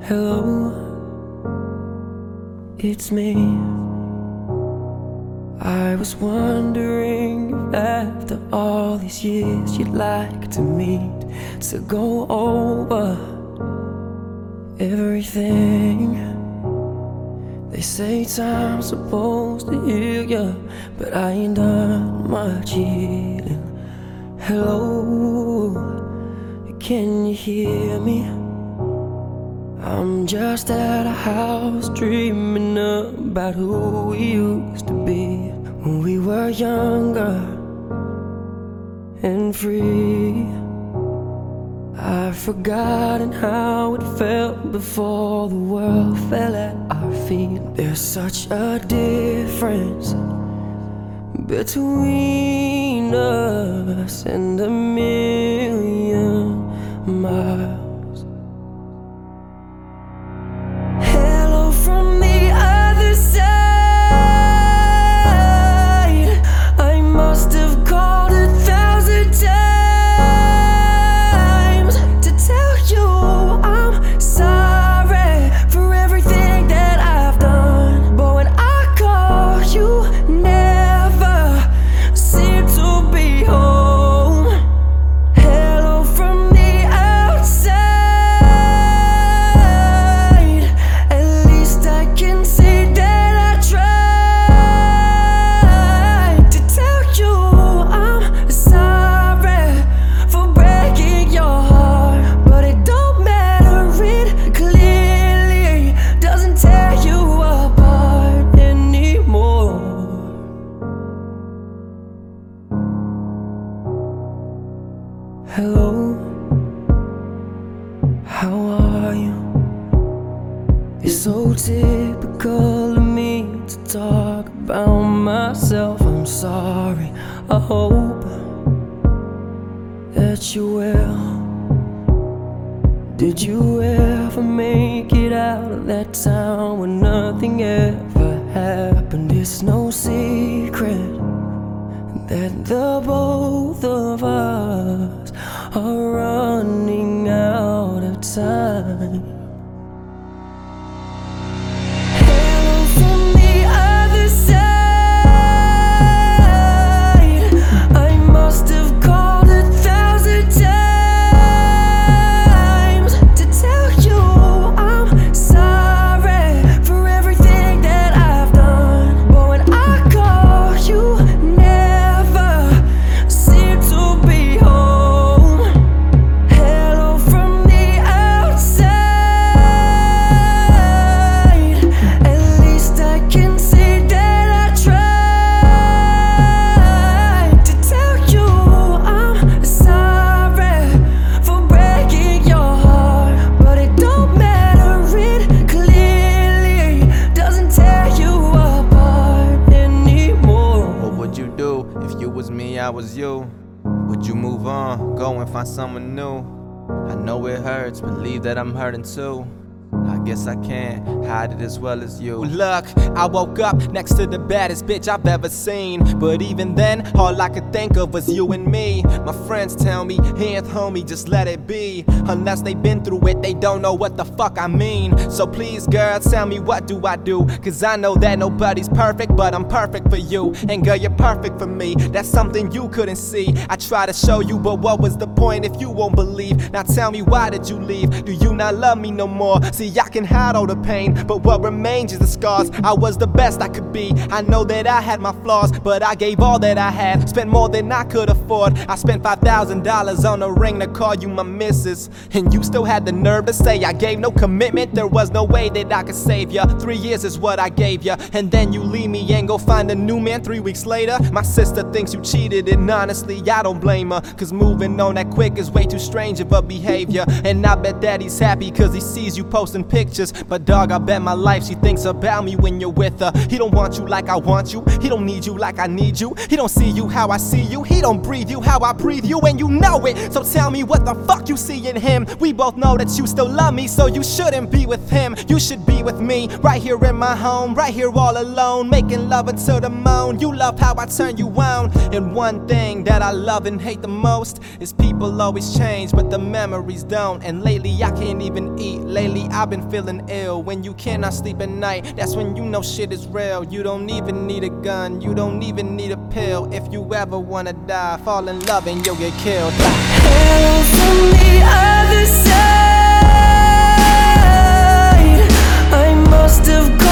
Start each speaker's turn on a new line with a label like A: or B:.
A: Hello, it's me. I was wondering if after all these years you'd like to meet, to go over everything. They say time's supposed to heal ya, but I ain't done much healing. Hello, can you hear me? I'm just at a house dreaming about who we used to be when we were younger and free. I've forgotten how it felt before the world fell at our feet. There's such a difference between us and a million miles. From the other side, I must have called 1,000 times to tell you I'm sorry for everything that I've done. But when I call, you never seem to be home. Hello from the outside, can say that I tried to tell you I'm sorry for breaking your heart, but it don't matter, it clearly doesn't tear you apart anymore. Hello, how are you? It's so typical of me to talk about myself. I'm sorry, I hope that you will. Did you ever make it out of that town when nothing ever happened? It's no secret that the both of us are running out of time.
B: I was you, would you move on, go and find someone new? I know it hurts, believe that I'm hurting too. I guess I can't hide it as well as you. Look, I woke up next to the baddest bitch I've ever seen, but even then, all I could think of was you and me. My friends tell me, hands homie, just let it be. Unless they've been through it, they don't know what the fuck I mean. So please girl, tell me what do I do? Cause I know that nobody's perfect, but I'm perfect for you. And girl, you're perfect for me, that's something you couldn't see. I try to show you, but what was the point if you won't believe? Now tell me, why did you leave? Do you not love me no more? See, I can hide all the pain, but what remains is the scars. I was the best I could be, I know that I had my flaws, but I gave all that I had, spent more than I could afford. I spent $5,000 on a ring to call you my missus, and you still had the nerve to say I gave no commitment. There was no way that I could save ya. 3 years is what I gave ya, and then you leave me and go find a new man 3 weeks later. My sister thinks you cheated, and honestly I don't blame her, cause moving on that quick is way too strange of a behavior. And I bet daddy's happy cause he sees you posting pictures, but dog, I bet my life she thinks about me when you're with her. He don't want you like I want you, he don't need you like I need you, he don't see you how I see you, he don't breathe you how I breathe you, and you know it. So tell me what the fuck you see in him. We both know that you still love me, so you shouldn't be with him. You should be with me, right here in my home, right here all alone, making love until the moan. You love how I turn you on, and one thing that I love and hate the most is people always change, but the memories don't. And lately I can't even eat, lately I've been been feeling ill. When you cannot sleep at night, that's when you know shit is real. You don't even need a gun, you don't even need a pill. If you ever wanna die, fall in love and you'll get killed.
A: Hell from the other side, I must have